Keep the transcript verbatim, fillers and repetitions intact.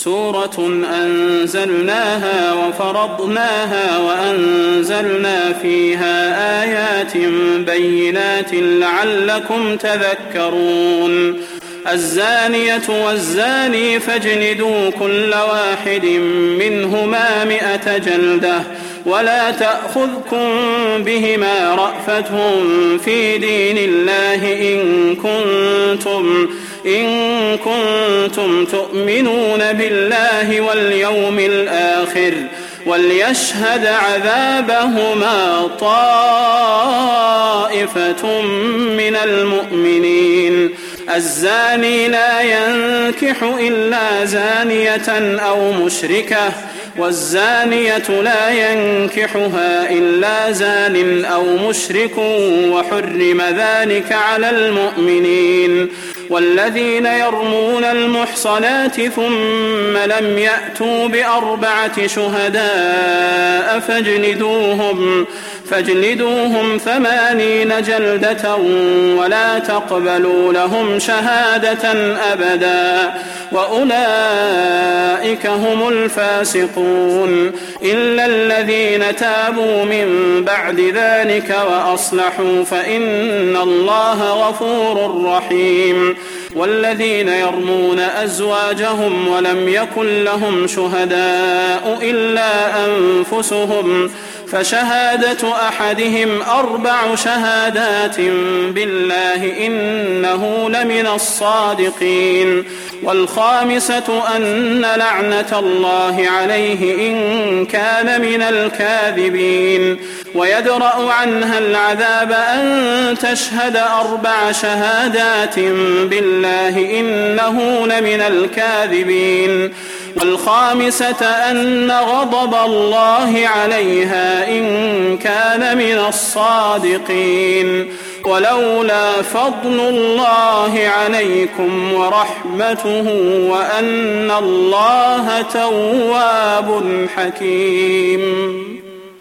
سورة أنزلناها وفرضناها وأنزلنا فيها آيات بينات لعلكم تذكرون الزانية والزاني فاجلدوا كل واحد منهما مئة جلدة ولا تأخذكم بهما رأفة في دين الله إن كنتم إن كنتم تؤمنون بالله واليوم الآخر وليشهد عذابهما طائفة من المؤمنين الزاني لا ينكح إلا زانية أو مشركة والزانية لا ينكحها إلا زان أو مشرك وحرم ذلك على المؤمنين والذين يرمون المحصنات ثم لم يأتوا بأربعة شهداء فاجلدوهم فاجلدوهم ثمانين جلدة ولا تقبلوا لهم شهادة أبدا وأولئك هم الفاسقون إلا الذين تابوا من بعد ذلك وأصلحوا فإن الله غفور رحيم والذين يرمون أزواجهم ولم يكن لهم شهداء إلا أنفسهم فشهادة أحدهم أربع شهادات بالله إنه لمن الصادقين والخامسة أن لعنة الله عليه إن كان من الكاذبين ويدرأ عنها العذاب أن تشهد أربع شهادات بالله إنه لمن الكاذبين والخامسة أن غضب الله عليها إن كان من الصادقين ولولا فضل الله عليكم ورحمته وأن الله تواب حكيم.